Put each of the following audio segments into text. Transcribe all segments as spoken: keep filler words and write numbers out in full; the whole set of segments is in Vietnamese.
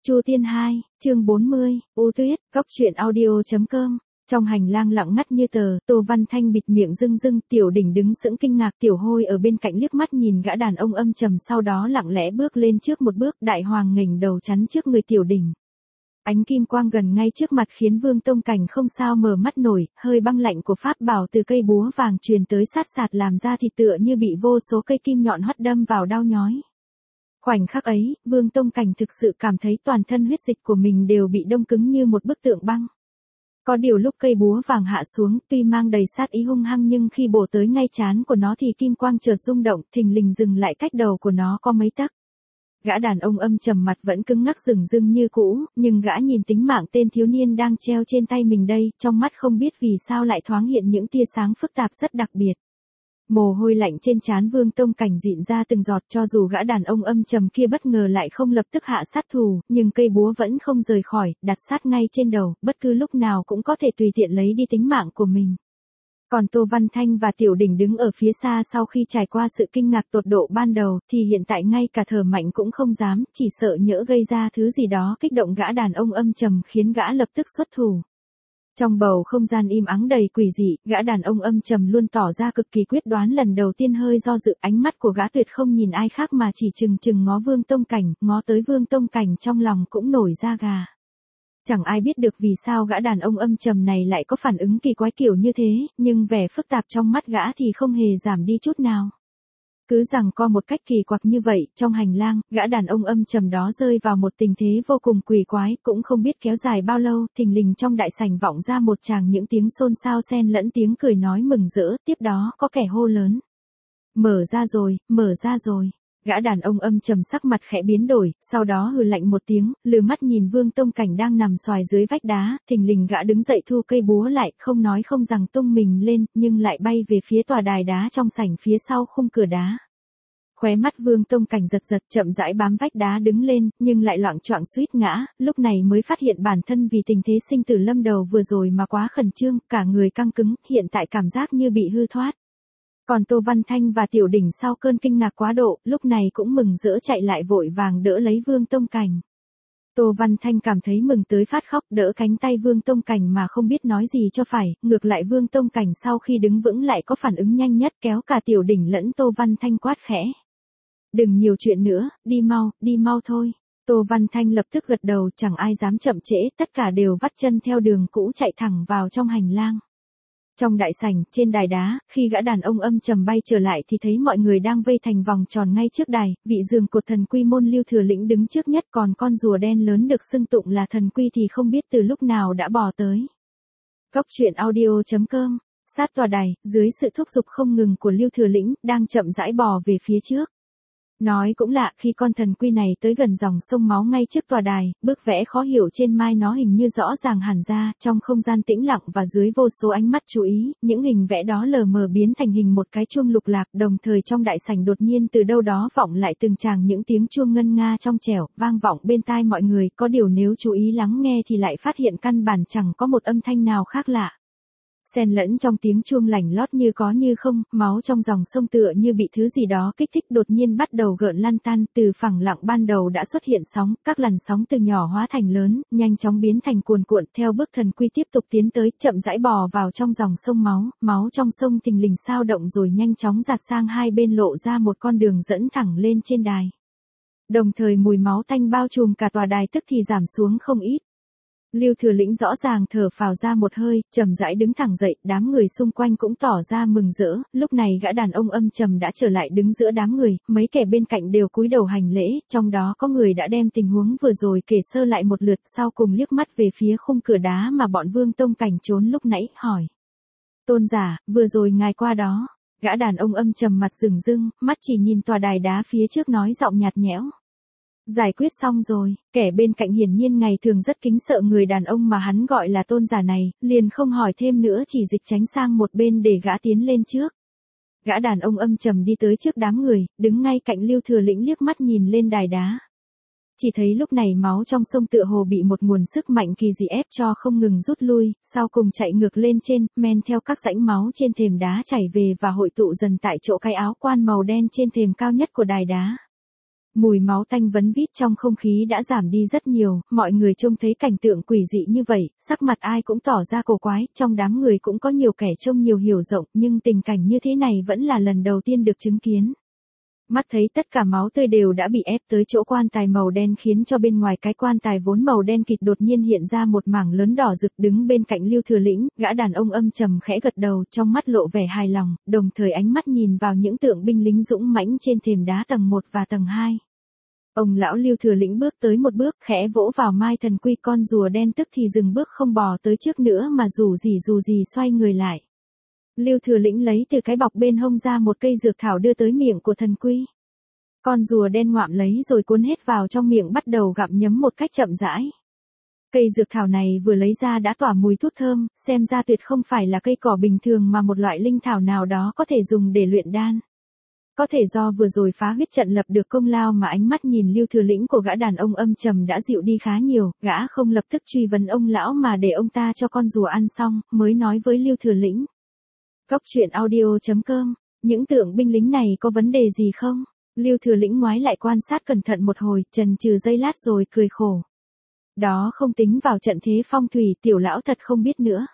Chu Tiên hai, chương bốn mươi, U Tuyết, Góc truyện audio.com. Trong hành lang lặng ngắt như tờ, Tô Văn Thanh bịt miệng rưng rưng, Tiểu Đỉnh đứng sững kinh ngạc, Tiểu Hôi ở bên cạnh liếc mắt nhìn gã đàn ông âm trầm, sau đó lặng lẽ bước lên trước một bước, Đại Hoàng nghềnh đầu chắn trước người Tiểu Đỉnh. Ánh kim quang gần ngay trước mặt khiến Vương Tông Cảnh không sao mở mắt nổi, hơi băng lạnh của pháp bảo từ cây búa vàng truyền tới sát sạt làm ra thịt tựa như bị vô số cây kim nhọn hoắt đâm vào đau nhói. Khoảnh khắc ấy, Vương Tông Cảnh thực sự cảm thấy toàn thân huyết dịch của mình đều bị đông cứng như một bức tượng băng. Có điều lúc cây búa vàng hạ xuống, tuy mang đầy sát ý hung hăng nhưng khi bổ tới ngay trán của nó thì kim quang chợt rung động, thình lình dừng lại cách đầu của nó có mấy tấc. Gã đàn ông âm trầm mặt vẫn cứng ngắc rừng rưng như cũ, nhưng gã nhìn tính mạng tên thiếu niên đang treo trên tay mình đây, trong mắt không biết vì sao lại thoáng hiện những tia sáng phức tạp rất đặc biệt. Mồ hôi lạnh trên trán Vương Tông Cảnh dịn ra từng giọt, cho dù gã đàn ông âm trầm kia bất ngờ lại không lập tức hạ sát thủ, nhưng cây búa vẫn không rời khỏi, đặt sát ngay trên đầu, bất cứ lúc nào cũng có thể tùy tiện lấy đi tính mạng của mình. Còn Tô Văn Thanh và Tiểu Đỉnh đứng ở phía xa sau khi trải qua sự kinh ngạc tột độ ban đầu, thì hiện tại ngay cả thở mạnh cũng không dám, chỉ sợ nhỡ gây ra thứ gì đó kích động gã đàn ông âm trầm khiến gã lập tức xuất thủ. Trong bầu không gian im ắng đầy quỷ dị, gã đàn ông âm trầm luôn tỏ ra cực kỳ quyết đoán, lần đầu tiên hơi do dự, ánh mắt của gã tuyệt không nhìn ai khác mà chỉ chừng chừng ngó Vương Tông Cảnh, ngó tới Vương Tông Cảnh trong lòng cũng nổi da gà. Chẳng ai biết được vì sao gã đàn ông âm trầm này lại có phản ứng kỳ quái kiểu như thế, nhưng vẻ phức tạp trong mắt gã thì không hề giảm đi chút nào. Cứ rằng co một cách kỳ quặc như vậy, trong hành lang, gã đàn ông âm trầm đó rơi vào một tình thế vô cùng quỷ quái, cũng không biết kéo dài bao lâu, thình lình trong đại sảnh vọng ra một tràng những tiếng xôn xao xen lẫn tiếng cười nói mừng rỡ, tiếp đó có kẻ hô lớn. Mở ra rồi, mở ra rồi. Gã đàn ông âm trầm sắc mặt khẽ biến đổi, sau đó hừ lạnh một tiếng, lừa mắt nhìn Vương Tông Cảnh đang nằm xoài dưới vách đá, thình lình gã đứng dậy thu cây búa lại, không nói không rằng tung mình lên, nhưng lại bay về phía tòa đài đá trong sảnh phía sau khung cửa đá. Khóe mắt Vương Tông Cảnh giật giật, chậm rãi bám vách đá đứng lên, nhưng lại loạng choạng suýt ngã, lúc này mới phát hiện bản thân vì tình thế sinh tử lâm đầu vừa rồi mà quá khẩn trương, cả người căng cứng, hiện tại cảm giác như bị hư thoát. Còn Tô Văn Thanh và Tiểu Đỉnh sau cơn kinh ngạc quá độ, lúc này cũng mừng rỡ chạy lại vội vàng đỡ lấy Vương Tông Cảnh. Tô Văn Thanh cảm thấy mừng tới phát khóc, đỡ cánh tay Vương Tông Cảnh mà không biết nói gì cho phải, ngược lại Vương Tông Cảnh sau khi đứng vững lại có phản ứng nhanh nhất, kéo cả Tiểu Đỉnh lẫn Tô Văn Thanh quát khẽ. Đừng nhiều chuyện nữa, đi mau, đi mau thôi. Tô Văn Thanh lập tức gật đầu, chẳng ai dám chậm trễ, tất cả đều vắt chân theo đường cũ chạy thẳng vào trong hành lang. Trong đại sảnh, trên đài đá, khi gã đàn ông âm trầm bay trở lại thì thấy mọi người đang vây thành vòng tròn ngay trước đài, vị giường cột thần quy môn Lưu Thừa Lĩnh đứng trước nhất, còn con rùa đen lớn được xưng tụng là thần quy thì không biết từ lúc nào đã bò tới. Góc truyện audio.com, sát tòa đài, dưới sự thúc giục không ngừng của Lưu Thừa Lĩnh, đang chậm rãi bò về phía trước. Nói cũng lạ, khi con thần quy này tới gần dòng sông máu ngay trước tòa đài, bức vẽ khó hiểu trên mai nó hình như rõ ràng hẳn ra, trong không gian tĩnh lặng và dưới vô số ánh mắt chú ý, những hình vẽ đó lờ mờ biến thành hình một cái chuông lục lạc, đồng thời trong đại sảnh đột nhiên từ đâu đó vọng lại từng tràng những tiếng chuông ngân nga trong trẻo, vang vọng bên tai mọi người, có điều nếu chú ý lắng nghe thì lại phát hiện căn bản chẳng có một âm thanh nào khác lạ. Xen lẫn trong tiếng chuông lành lót như có như không, máu trong dòng sông tựa như bị thứ gì đó kích thích đột nhiên bắt đầu gợn lan tan, từ phẳng lặng ban đầu đã xuất hiện sóng, các làn sóng từ nhỏ hóa thành lớn, nhanh chóng biến thành cuồn cuộn, theo bước thần quy tiếp tục tiến tới, chậm rãi bò vào trong dòng sông máu, máu trong sông thình lình sao động rồi nhanh chóng dạt sang hai bên lộ ra một con đường dẫn thẳng lên trên đài. Đồng thời mùi máu tanh bao trùm cả tòa đài tức thì giảm xuống không ít. Lưu Thừa Lĩnh rõ ràng thở phào ra một hơi, chậm rãi đứng thẳng dậy, đám người xung quanh cũng tỏ ra mừng rỡ, lúc này gã đàn ông âm trầm đã trở lại đứng giữa đám người, mấy kẻ bên cạnh đều cúi đầu hành lễ, trong đó có người đã đem tình huống vừa rồi kể sơ lại một lượt, sau cùng liếc mắt về phía khung cửa đá mà bọn Vương Tông Cảnh trốn lúc nãy, hỏi. Tôn giả, vừa rồi ngài qua đó, gã đàn ông âm trầm mặt rừng rưng, mắt chỉ nhìn tòa đài đá phía trước nói giọng nhạt nhẽo. Giải quyết xong rồi, kẻ bên cạnh hiển nhiên ngày thường rất kính sợ người đàn ông mà hắn gọi là tôn giả này, liền không hỏi thêm nữa chỉ dịch tránh sang một bên để gã tiến lên trước. Gã đàn ông âm trầm đi tới trước đám người, đứng ngay cạnh Lưu Thừa Lĩnh liếc mắt nhìn lên đài đá. Chỉ thấy lúc này máu trong sông tựa hồ bị một nguồn sức mạnh kỳ dị ép cho không ngừng rút lui, sau cùng chạy ngược lên trên, men theo các rãnh máu trên thềm đá chảy về và hội tụ dần tại chỗ cái áo quan màu đen trên thềm cao nhất của đài đá. Mùi máu tanh vấn vít trong không khí đã giảm đi rất nhiều, mọi người trông thấy cảnh tượng quỷ dị như vậy, sắc mặt ai cũng tỏ ra cổ quái, trong đám người cũng có nhiều kẻ trông nhiều hiểu rộng, nhưng tình cảnh như thế này vẫn là lần đầu tiên được chứng kiến. Mắt thấy tất cả máu tươi đều đã bị ép tới chỗ quan tài màu đen khiến cho bên ngoài cái quan tài vốn màu đen kịt đột nhiên hiện ra một mảng lớn đỏ rực đứng bên cạnh Lưu Thừa Lĩnh, gã đàn ông âm trầm khẽ gật đầu trong mắt lộ vẻ hài lòng, đồng thời ánh mắt nhìn vào những tượng binh lính dũng mãnh trên thềm đá tầng một và tầng hai. Ông lão Lưu Thừa Lĩnh bước tới một bước khẽ vỗ vào mai thần quy con rùa đen tức thì dừng bước không bò tới trước nữa mà rủ rỉ rủ rỉ xoay người lại. Lưu Thừa Lĩnh lấy từ cái bọc bên hông ra một cây dược thảo đưa tới miệng của thần quy. Con rùa đen ngoạm lấy rồi cuốn hết vào trong miệng bắt đầu gặm nhấm một cách chậm rãi. Cây dược thảo này vừa lấy ra đã tỏa mùi thuốc thơm, xem ra tuyệt không phải là cây cỏ bình thường mà một loại linh thảo nào đó có thể dùng để luyện đan. Có thể do vừa rồi phá huyết trận lập được công lao mà ánh mắt nhìn Lưu Thừa Lĩnh của gã đàn ông âm trầm đã dịu đi khá nhiều, gã không lập tức truy vấn ông lão mà để ông ta cho con rùa ăn xong, mới nói với Lưu Thừa Lĩnh. Góc truyện audio chấm com, những tượng binh lính này có vấn đề gì không? Lưu Thừa Lĩnh ngoái lại quan sát cẩn thận một hồi, chần chừ giây lát rồi cười khổ. Đó không tính vào trận thế phong thủy, tiểu lão thật không biết nữa.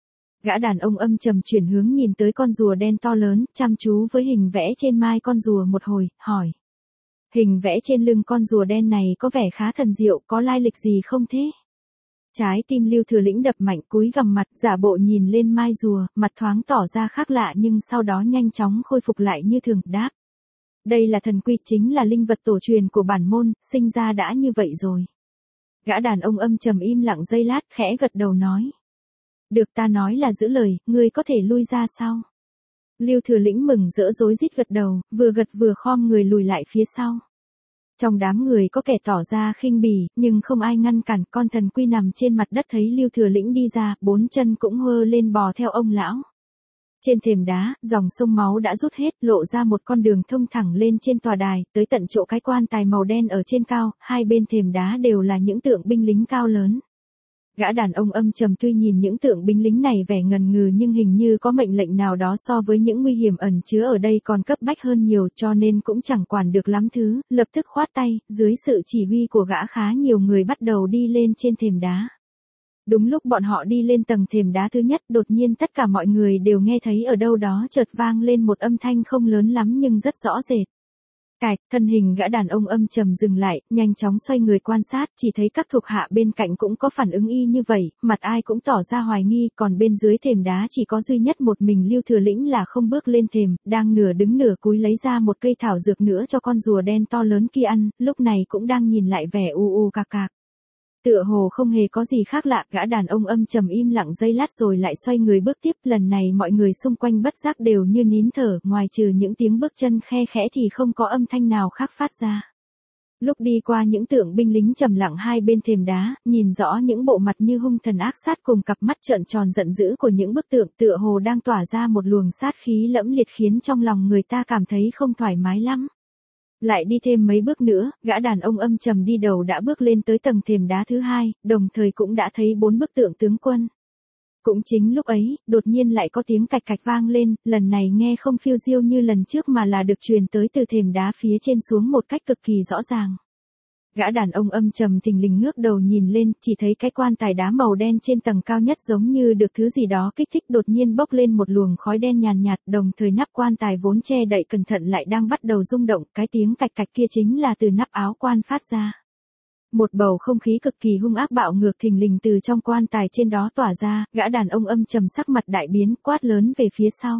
Gã đàn ông âm trầm chuyển hướng nhìn tới con rùa đen to lớn, chăm chú với hình vẽ trên mai con rùa một hồi, hỏi. Hình vẽ trên lưng con rùa đen này có vẻ khá thần diệu, có lai lịch gì không thế? Trái tim Lưu Thừa Lĩnh đập mạnh, cúi gằm mặt, giả bộ nhìn lên mai rùa, mặt thoáng tỏ ra khác lạ nhưng sau đó nhanh chóng khôi phục lại như thường, đáp. Đây là thần quy, chính là linh vật tổ truyền của bản môn, sinh ra đã như vậy rồi. Gã đàn ông âm trầm im lặng giây lát, khẽ gật đầu nói. Được, ta nói là giữ lời, ngươi có thể lui ra sau. Lưu Thừa Lĩnh mừng rỡ rối rít gật đầu, vừa gật vừa khom người lùi lại phía sau. Trong đám người có kẻ tỏ ra khinh bỉ, nhưng không ai ngăn cản, con thần quy nằm trên mặt đất thấy Lưu Thừa Lĩnh đi ra, bốn chân cũng hơ lên bò theo ông lão. Trên thềm đá, dòng sông máu đã rút hết, lộ ra một con đường thông thẳng lên trên tòa đài, tới tận chỗ cái quan tài màu đen ở trên cao, hai bên thềm đá đều là những tượng binh lính cao lớn. Gã đàn ông âm trầm tuy nhìn những tượng binh lính này vẻ ngần ngừ nhưng hình như có mệnh lệnh nào đó so với những nguy hiểm ẩn chứa ở đây còn cấp bách hơn nhiều cho nên cũng chẳng quản được lắm thứ, lập tức khoát tay, dưới sự chỉ huy của gã khá nhiều người bắt đầu đi lên trên thềm đá. Đúng lúc bọn họ đi lên tầng thềm đá thứ nhất, đột nhiên tất cả mọi người đều nghe thấy ở đâu đó chợt vang lên một âm thanh không lớn lắm nhưng rất rõ rệt. Cạch, thân hình gã đàn ông âm trầm dừng lại, nhanh chóng xoay người quan sát, chỉ thấy các thuộc hạ bên cạnh cũng có phản ứng y như vậy, mặt ai cũng tỏ ra hoài nghi, còn bên dưới thềm đá chỉ có duy nhất một mình Lưu Thừa Lĩnh là không bước lên thềm, đang nửa đứng nửa cúi lấy ra một cây thảo dược nữa cho con rùa đen to lớn kia ăn, lúc này cũng đang nhìn lại vẻ u u cạc cạc. Tựa hồ không hề có gì khác lạ, gã đàn ông âm trầm im lặng giây lát rồi lại xoay người bước tiếp, lần này mọi người xung quanh bất giác đều như nín thở, ngoài trừ những tiếng bước chân khe khẽ thì không có âm thanh nào khác phát ra. Lúc đi qua những tượng binh lính trầm lặng hai bên thềm đá, nhìn rõ những bộ mặt như hung thần ác sát cùng cặp mắt trợn tròn giận dữ của những bức tượng tựa hồ đang tỏa ra một luồng sát khí lẫm liệt khiến trong lòng người ta cảm thấy không thoải mái lắm. Lại đi thêm mấy bước nữa, gã đàn ông âm trầm đi đầu đã bước lên tới tầng thềm đá thứ hai, đồng thời cũng đã thấy bốn bức tượng tướng quân. Cũng chính lúc ấy, đột nhiên lại có tiếng cạch cạch vang lên, lần này nghe không phiêu diêu như lần trước mà là được truyền tới từ thềm đá phía trên xuống một cách cực kỳ rõ ràng. Gã đàn ông âm trầm thình lình ngước đầu nhìn lên, chỉ thấy cái quan tài đá màu đen trên tầng cao nhất giống như được thứ gì đó kích thích đột nhiên bốc lên một luồng khói đen nhàn nhạt, đồng thời nắp quan tài vốn che đậy cẩn thận lại đang bắt đầu rung động, cái tiếng cạch cạch kia chính là từ nắp áo quan phát ra. Một bầu không khí cực kỳ hung ác bạo ngược thình lình từ trong quan tài trên đó tỏa ra, gã đàn ông âm trầm sắc mặt đại biến, quát lớn về phía sau.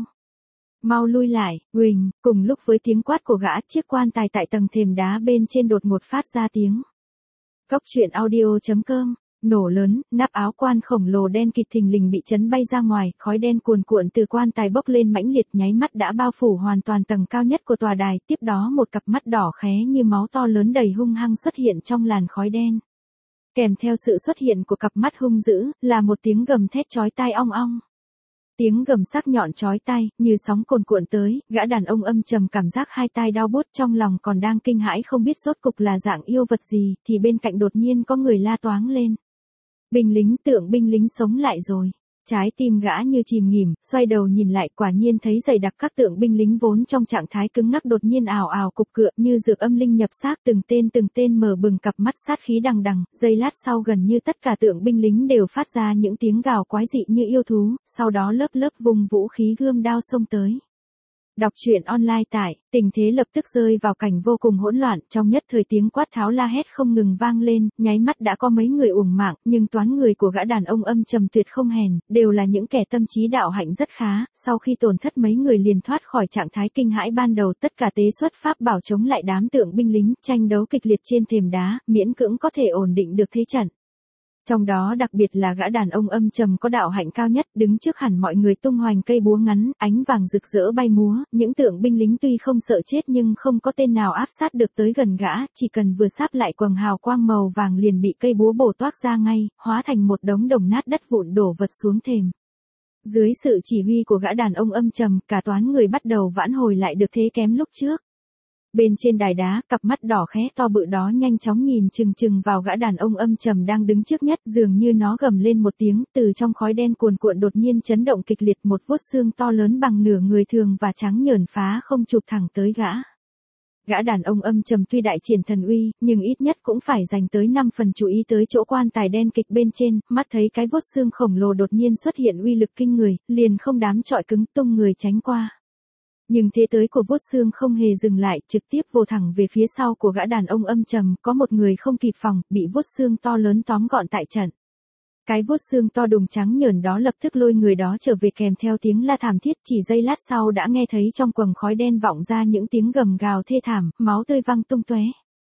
Mau lui lại, Quỳnh, cùng lúc với tiếng quát của gã, chiếc quan tài tại tầng thềm đá bên trên đột ngột phát ra tiếng. Góc truyện audio chấm com, nổ lớn, nắp áo quan khổng lồ đen kịt thình lình bị chấn bay ra ngoài, khói đen cuồn cuộn từ quan tài bốc lên mãnh liệt nháy mắt đã bao phủ hoàn toàn tầng cao nhất của tòa đài, tiếp đó một cặp mắt đỏ khé như máu to lớn đầy hung hăng xuất hiện trong làn khói đen. Kèm theo sự xuất hiện của cặp mắt hung dữ, là một tiếng gầm thét chói tai ong ong. Tiếng gầm sắc nhọn chói tai, như sóng cuồn cuộn tới, gã đàn ông âm trầm cảm giác hai tai đau buốt trong lòng còn đang kinh hãi không biết rốt cục là dạng yêu vật gì, thì bên cạnh đột nhiên có người la toáng lên. Binh lính, tượng binh lính sống lại rồi. Trái tim gã như chìm nghỉm, xoay đầu nhìn lại quả nhiên thấy dày đặc các tượng binh lính vốn trong trạng thái cứng ngắc đột nhiên ào ào cục cựa như dược âm linh nhập xác, từng tên từng tên mở bừng cặp mắt sát khí đằng đằng, giây lát sau gần như tất cả tượng binh lính đều phát ra những tiếng gào quái dị như yêu thú, sau đó lớp lớp vùng vũ khí gươm đao xông tới. Đọc truyện online tại, tình thế lập tức rơi vào cảnh vô cùng hỗn loạn, trong nhất thời tiếng quát tháo la hét không ngừng vang lên, nháy mắt đã có mấy người uổng mạng, nhưng toán người của gã đàn ông âm trầm tuyệt không hèn, đều là những kẻ tâm trí đạo hạnh rất khá, sau khi tổn thất mấy người liền thoát khỏi trạng thái kinh hãi ban đầu, tất cả tế xuất pháp bảo chống lại đám tượng binh lính, tranh đấu kịch liệt trên thềm đá, miễn cưỡng có thể ổn định được thế trận. Trong đó đặc biệt là gã đàn ông âm trầm có đạo hạnh cao nhất, đứng trước hẳn mọi người tung hoành cây búa ngắn, ánh vàng rực rỡ bay múa, những tượng binh lính tuy không sợ chết nhưng không có tên nào áp sát được tới gần gã, chỉ cần vừa sáp lại quầng hào quang màu vàng liền bị cây búa bổ toác ra ngay, hóa thành một đống đồng nát đất vụn đổ vật xuống thềm. Dưới sự chỉ huy của gã đàn ông âm trầm, cả toán người bắt đầu vãn hồi lại được thế kém lúc trước. Bên trên đài đá, cặp mắt đỏ khé to bự đó nhanh chóng nhìn chừng chừng vào gã đàn ông âm trầm đang đứng trước nhất, dường như nó gầm lên một tiếng, từ trong khói đen cuồn cuộn đột nhiên chấn động kịch liệt, một vuốt xương to lớn bằng nửa người thường và trắng nhởn phá không chụp thẳng tới gã. Gã đàn ông âm trầm tuy đại triển thần uy, nhưng ít nhất cũng phải dành tới năm phần chú ý tới chỗ quan tài đen kịch bên trên, mắt thấy cái vuốt xương khổng lồ đột nhiên xuất hiện uy lực kinh người, liền không dám chọi cứng tung người tránh qua. Nhưng thế tới của vuốt xương không hề dừng lại, trực tiếp vồ thẳng về phía sau của gã đàn ông âm trầm, có một người không kịp phòng, bị vuốt xương to lớn tóm gọn tại trận. Cái vuốt xương to đùng trắng nhờn đó lập tức lôi người đó trở về kèm theo tiếng la thảm thiết, chỉ giây lát sau đã nghe thấy trong quầng khói đen vọng ra những tiếng gầm gào thê thảm, máu tươi văng tung tóe.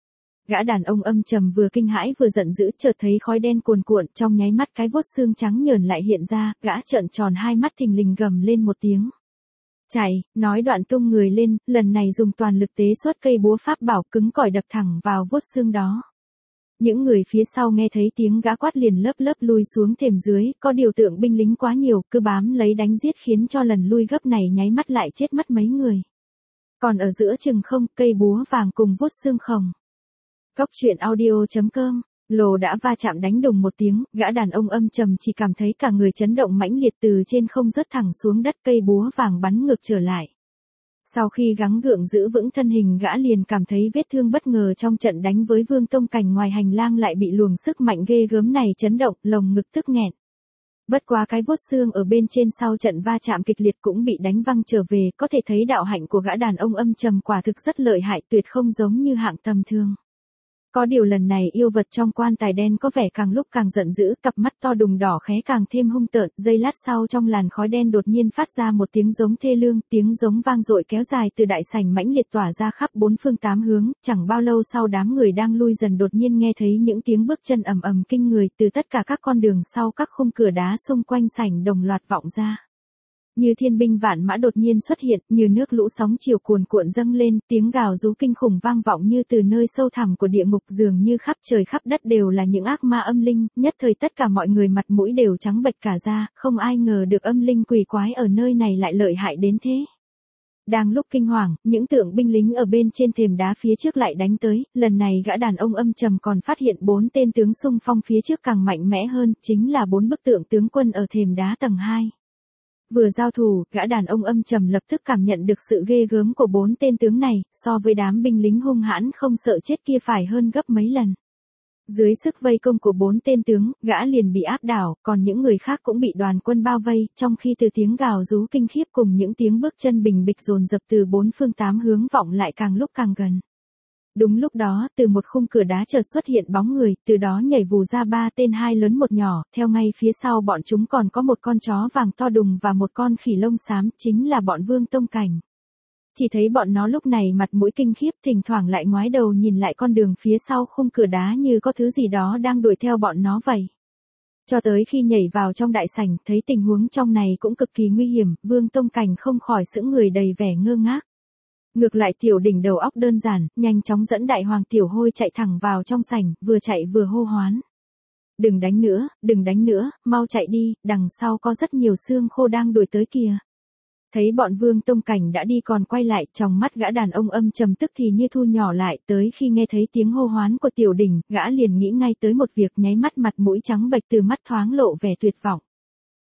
Gã đàn ông âm trầm vừa kinh hãi vừa giận dữ, chợt thấy khói đen cuồn cuộn, trong nháy mắt cái vuốt xương trắng nhờn lại hiện ra, gã trợn tròn hai mắt thình lình gầm lên một tiếng. Chạy, nói đoạn tung người lên, lần này dùng toàn lực tế xuất cây búa pháp bảo cứng cỏi đập thẳng vào vuốt xương đó. Những người phía sau nghe thấy tiếng gã quát liền lớp lớp lui xuống thềm dưới, có điều tượng binh lính quá nhiều, cứ bám lấy đánh giết khiến cho lần lui gấp này nháy mắt lại chết mất mấy người. Còn ở giữa chừng không, cây búa vàng cùng vuốt xương khổng. Cốc truyện audio chấm com. Lồ đã va chạm đánh đùng một tiếng, gã đàn ông âm trầm chỉ cảm thấy cả người chấn động mãnh liệt, từ trên không rớt thẳng xuống đất, cây búa vàng bắn ngược trở lại. Sau khi gắng gượng giữ vững thân hình, gã liền cảm thấy vết thương bất ngờ trong trận đánh với Vương Tông Cảnh ngoài hành lang lại bị luồng sức mạnh ghê gớm này chấn động, lồng ngực tức nghẹn. Bất quá cái vuốt xương ở bên trên sau trận va chạm kịch liệt cũng bị đánh văng trở về, có thể thấy đạo hạnh của gã đàn ông âm trầm quả thực rất lợi hại, tuyệt không giống như hạng tầm thường. Có điều lần này yêu vật trong quan tài đen có vẻ càng lúc càng giận dữ, cặp mắt to đùng đỏ khé càng thêm hung tợn, giây lát sau trong làn khói đen đột nhiên phát ra một tiếng giống thê lương, tiếng giống vang dội kéo dài từ đại sảnh mãnh liệt tỏa ra khắp bốn phương tám hướng, chẳng bao lâu sau đám người đang lui dần đột nhiên nghe thấy những tiếng bước chân ầm ầm kinh người từ tất cả các con đường sau các khung cửa đá xung quanh sảnh đồng loạt vọng ra. Như thiên binh vạn mã đột nhiên xuất hiện, như nước lũ sóng chiều cuồn cuộn dâng lên, tiếng gào rú kinh khủng vang vọng như từ nơi sâu thẳm của địa ngục, dường như khắp trời khắp đất đều là những ác ma âm linh, nhất thời tất cả mọi người mặt mũi đều trắng bệch cả ra, không ai ngờ được âm linh quỷ quái ở nơi này lại lợi hại đến thế. Đang lúc kinh hoàng, những tượng binh lính ở bên trên thềm đá phía trước lại đánh tới, lần này gã đàn ông âm trầm còn phát hiện bốn tên tướng xung phong phía trước càng mạnh mẽ hơn, chính là bốn bức tượng tướng quân ở thềm đá tầng hai. Vừa giao thủ, gã đàn ông âm trầm lập tức cảm nhận được sự ghê gớm của bốn tên tướng này, so với đám binh lính hung hãn không sợ chết kia phải hơn gấp mấy lần. Dưới sức vây công của bốn tên tướng, gã liền bị áp đảo, còn những người khác cũng bị đoàn quân bao vây, trong khi từ tiếng gào rú kinh khiếp cùng những tiếng bước chân bình bịch dồn dập từ bốn phương tám hướng vọng lại càng lúc càng gần. Đúng lúc đó, từ một khung cửa đá chợt xuất hiện bóng người, từ đó nhảy vù ra ba tên hai lớn một nhỏ, theo ngay phía sau bọn chúng còn có một con chó vàng to đùng và một con khỉ lông xám, chính là bọn Vương Tông Cảnh. Chỉ thấy bọn nó lúc này mặt mũi kinh khiếp, thỉnh thoảng lại ngoái đầu nhìn lại con đường phía sau khung cửa đá như có thứ gì đó đang đuổi theo bọn nó vậy. Cho tới khi nhảy vào trong đại sảnh, thấy tình huống trong này cũng cực kỳ nguy hiểm, Vương Tông Cảnh không khỏi sững người đầy vẻ ngơ ngác. Ngược lại Tiểu Đỉnh đầu óc đơn giản, nhanh chóng dẫn Đại Hoàng Tiểu Hôi chạy thẳng vào trong sảnh, vừa chạy vừa hô hoán. Đừng đánh nữa, đừng đánh nữa, mau chạy đi, đằng sau có rất nhiều xương khô đang đuổi tới kìa. Thấy bọn Vương Tông Cảnh đã đi còn quay lại, trong mắt gã đàn ông âm trầm tức thì như thu nhỏ lại, tới khi nghe thấy tiếng hô hoán của Tiểu Đỉnh, gã liền nghĩ ngay tới một việc, nháy mắt mặt mũi trắng bệch, từ mắt thoáng lộ vẻ tuyệt vọng.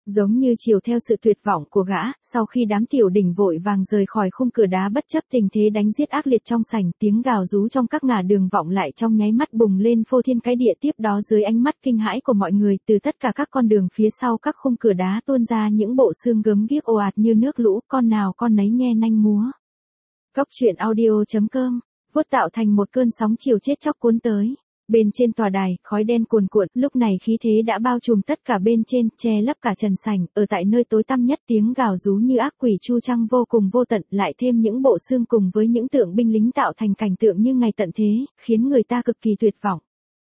Giống như chiều theo sự tuyệt vọng của gã, sau khi đám tiểu đỉnh vội vàng rời khỏi khung cửa đá bất chấp tình thế đánh giết ác liệt trong sảnh, tiếng gào rú trong các ngả đường vọng lại trong nháy mắt bùng lên phô thiên cái địa. Tiếp đó dưới ánh mắt kinh hãi của mọi người, từ tất cả các con đường phía sau các khung cửa đá tuôn ra những bộ xương gớm ghiếc ồ ạt như nước lũ, con nào con nấy nhe nanh múa. Cóc truyện audio chấm com, vuốt tạo thành một cơn sóng chiều chết chóc cuốn tới. Bên trên tòa đài, khói đen cuồn cuộn, lúc này khí thế đã bao trùm tất cả bên trên, che lấp cả trần sảnh, ở tại nơi tối tăm nhất tiếng gào rú như ác quỷ chu trăng vô cùng vô tận, lại thêm những bộ xương cùng với những tượng binh lính tạo thành cảnh tượng như ngày tận thế, khiến người ta cực kỳ tuyệt vọng.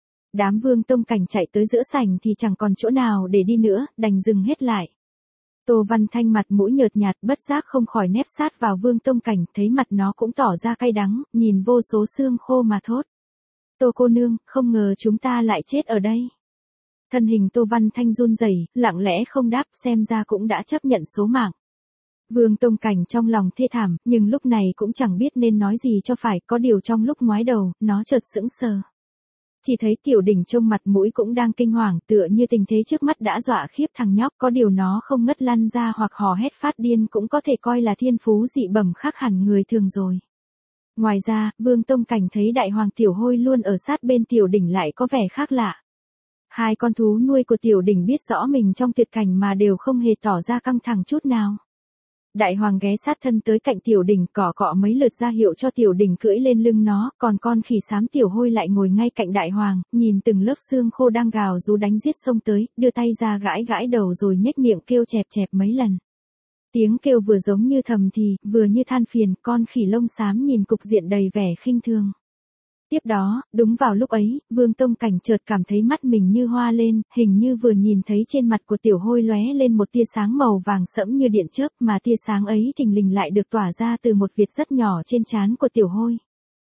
Đám Vương Tông Cảnh chạy tới giữa sảnh thì chẳng còn chỗ nào để đi nữa, đành dừng hết lại. Tô Văn Thanh mặt mũi nhợt nhạt bất giác không khỏi nép sát vào Vương Tông Cảnh, thấy mặt nó cũng tỏ ra cay đắng, nhìn vô số xương khô mà thốt. Tô cô nương, không ngờ chúng ta lại chết ở đây. Thân hình Tô Văn Thanh run rẩy, lặng lẽ không đáp, xem ra cũng đã chấp nhận số mạng. Vương Tông Cảnh trong lòng thê thảm, nhưng lúc này cũng chẳng biết nên nói gì cho phải, có điều trong lúc ngoái đầu, nó chợt sững sờ. Chỉ thấy Tiểu Đỉnh trông mặt mũi cũng đang kinh hoàng, tựa như tình thế trước mắt đã dọa khiếp thằng nhóc, có điều nó không ngất lăn ra hoặc hò hét phát điên cũng có thể coi là thiên phú dị bẩm khác hẳn người thường rồi. Ngoài ra, Vương Tông Cảnh thấy Đại Hoàng Tiểu Hôi luôn ở sát bên Tiểu Đỉnh lại có vẻ khác lạ. Hai con thú nuôi của Tiểu Đỉnh biết rõ mình trong tuyệt cảnh mà đều không hề tỏ ra căng thẳng chút nào. Đại Hoàng ghé sát thân tới cạnh Tiểu Đỉnh, cọ cọ mấy lượt ra hiệu cho Tiểu Đỉnh cưỡi lên lưng nó, còn con khỉ xám Tiểu Hôi lại ngồi ngay cạnh Đại Hoàng, nhìn từng lớp xương khô đang gào rú đánh giết xông tới, đưa tay ra gãi gãi đầu rồi nhếch miệng kêu chẹp chẹp mấy lần. Tiếng kêu vừa giống như thầm thì, vừa như than phiền, con khỉ lông xám nhìn cục diện đầy vẻ khinh thường. Tiếp đó, đúng vào lúc ấy, Vương Tông Cảnh chợt cảm thấy mắt mình như hoa lên, hình như vừa nhìn thấy trên mặt của Tiểu Hôi lóe lên một tia sáng màu vàng sẫm như điện chớp, mà tia sáng ấy thình lình lại được tỏa ra từ một vệt rất nhỏ trên trán của Tiểu Hôi.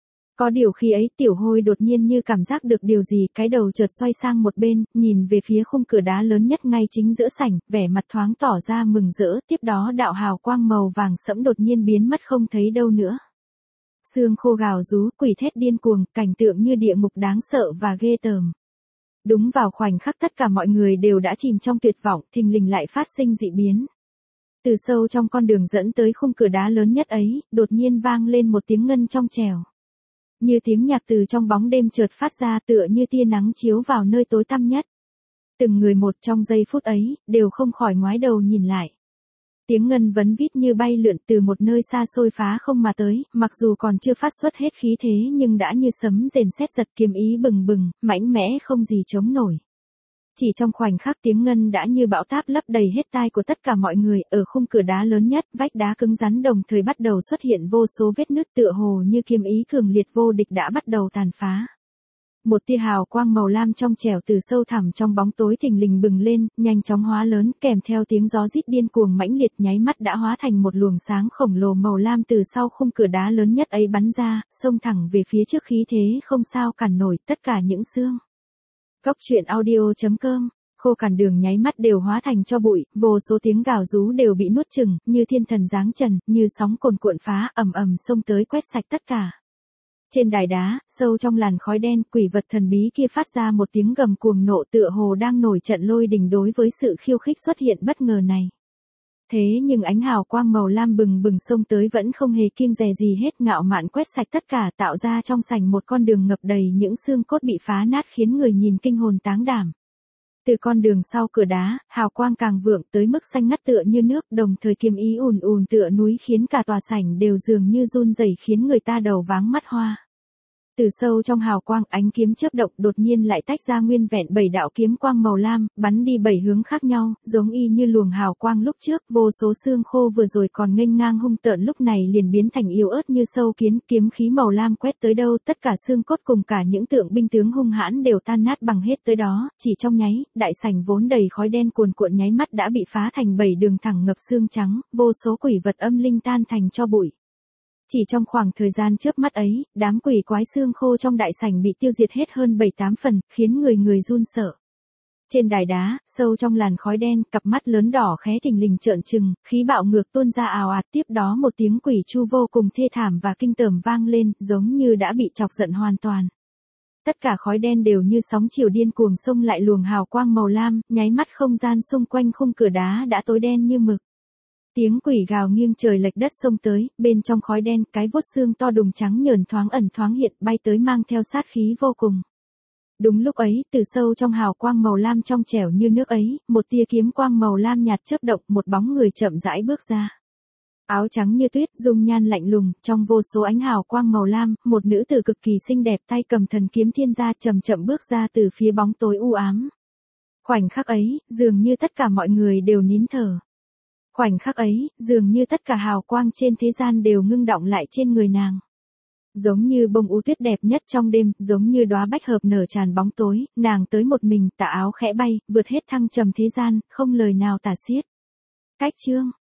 Có điều khi ấy Tiểu Hôi đột nhiên như cảm giác được điều gì, cái đầu chợt xoay sang một bên, nhìn về phía khung cửa đá lớn nhất ngay chính giữa sảnh, vẻ mặt thoáng tỏ ra mừng rỡ, tiếp đó đạo hào quang màu vàng sẫm đột nhiên biến mất không thấy đâu nữa. Xương khô gào rú, quỷ thét điên cuồng, cảnh tượng như địa ngục đáng sợ và ghê tởm. Đúng vào khoảnh khắc tất cả mọi người đều đã chìm trong tuyệt vọng, thình lình lại phát sinh dị biến. Từ sâu trong con đường dẫn tới khung cửa đá lớn nhất ấy, đột nhiên vang lên một tiếng ngân trong trẻo. Như tiếng nhạc từ trong bóng đêm chợt phát ra, tựa như tia nắng chiếu vào nơi tối tăm nhất. Từng người một trong giây phút ấy, đều không khỏi ngoái đầu nhìn lại. Tiếng ngân vấn vít như bay lượn từ một nơi xa xôi phá không mà tới, mặc dù còn chưa phát xuất hết khí thế nhưng đã như sấm rền sét giật, kiếm ý bừng bừng, mãnh mẽ không gì chống nổi. Chỉ trong khoảnh khắc tiếng ngân đã như bão táp lấp đầy hết tai của tất cả mọi người, ở khung cửa đá lớn nhất, vách đá cứng rắn đồng thời bắt đầu xuất hiện vô số vết nứt, tựa hồ như kiếm ý cường liệt vô địch đã bắt đầu tàn phá. Một tia hào quang màu lam trong trẻo từ sâu thẳm trong bóng tối thình lình bừng lên, nhanh chóng hóa lớn, kèm theo tiếng gió rít điên cuồng mãnh liệt, nháy mắt đã hóa thành một luồng sáng khổng lồ màu lam từ sau khung cửa đá lớn nhất ấy bắn ra, xông thẳng về phía trước, khí thế không sao cản nổi, tất cả những xương. Cóc truyện audio chấm com, khô cản đường nháy mắt đều hóa thành tro bụi, vô số tiếng gào rú đều bị nuốt chửng, như thiên thần giáng trần, như sóng cồn cuộn phá, ầm ầm xông tới quét sạch tất cả. Trên đài đá, sâu trong làn khói đen, quỷ vật thần bí kia phát ra một tiếng gầm cuồng nộ, tựa hồ đang nổi trận lôi đình đối với sự khiêu khích xuất hiện bất ngờ này. Thế nhưng ánh hào quang màu lam bừng bừng xông tới vẫn không hề kiêng dè gì hết, ngạo mạn quét sạch tất cả, tạo ra trong sảnh một con đường ngập đầy những xương cốt bị phá nát khiến người nhìn kinh hồn táng đảm. Từ con đường sau cửa đá, hào quang càng vượng tới mức xanh ngắt tựa như nước, đồng thời kiếm ý ùn ùn tựa núi khiến cả tòa sảnh đều dường như run rẩy, khiến người ta đầu váng mắt hoa. Từ sâu trong hào quang, ánh kiếm chớp động, đột nhiên lại tách ra nguyên vẹn bảy đạo kiếm quang màu lam, bắn đi bảy hướng khác nhau, giống y như luồng hào quang lúc trước, vô số xương khô vừa rồi còn nghênh ngang hung tợn lúc này liền biến thành yếu ớt như sâu kiến, kiếm khí màu lam quét tới đâu, tất cả xương cốt cùng cả những tượng binh tướng hung hãn đều tan nát bằng hết tới đó, chỉ trong nháy, đại sảnh vốn đầy khói đen cuồn cuộn nháy mắt đã bị phá thành bảy đường thẳng ngập xương trắng, vô số quỷ vật âm linh tan thành tro bụi. Chỉ trong khoảng thời gian chớp mắt ấy, đám quỷ quái xương khô trong đại sảnh bị tiêu diệt hết hơn bảy tám phần, khiến người người run sợ. Trên đài đá, sâu trong làn khói đen, cặp mắt lớn đỏ khé thình lình trợn trừng, khí bạo ngược tuôn ra ào ạt, tiếp đó một tiếng quỷ chu vô cùng thê thảm và kinh tởm vang lên, giống như đã bị chọc giận hoàn toàn. tất cả khói đen đều như sóng chiều điên cuồng xông lại luồng hào quang màu lam, nháy mắt không gian xung quanh khung cửa đá đã tối đen như mực. Tiếng quỷ gào nghiêng trời lệch đất xông tới, bên trong khói đen, cái vuốt xương to đùng trắng nhờn thoáng ẩn thoáng hiện bay tới mang theo sát khí vô cùng. Đúng lúc ấy, từ sâu trong hào quang màu lam trong trẻo như nước ấy, một tia kiếm quang màu lam nhạt chớp động, một bóng người chậm rãi bước ra. Áo trắng như tuyết, dung nhan lạnh lùng, trong vô số ánh hào quang màu lam, một nữ tử cực kỳ xinh đẹp tay cầm thần kiếm thiên gia chậm chậm bước ra từ phía bóng tối u ám. Khoảnh khắc ấy, dường như tất cả mọi người đều nín thở. Khoảnh khắc ấy, dường như tất cả hào quang trên thế gian đều ngưng đọng lại trên người nàng. Giống như bông u tuyết đẹp nhất trong đêm, giống như đóa bách hợp nở tràn bóng tối, nàng tới một mình, tà áo khẽ bay, vượt hết thăng trầm thế gian, không lời nào tả xiết. Cách chương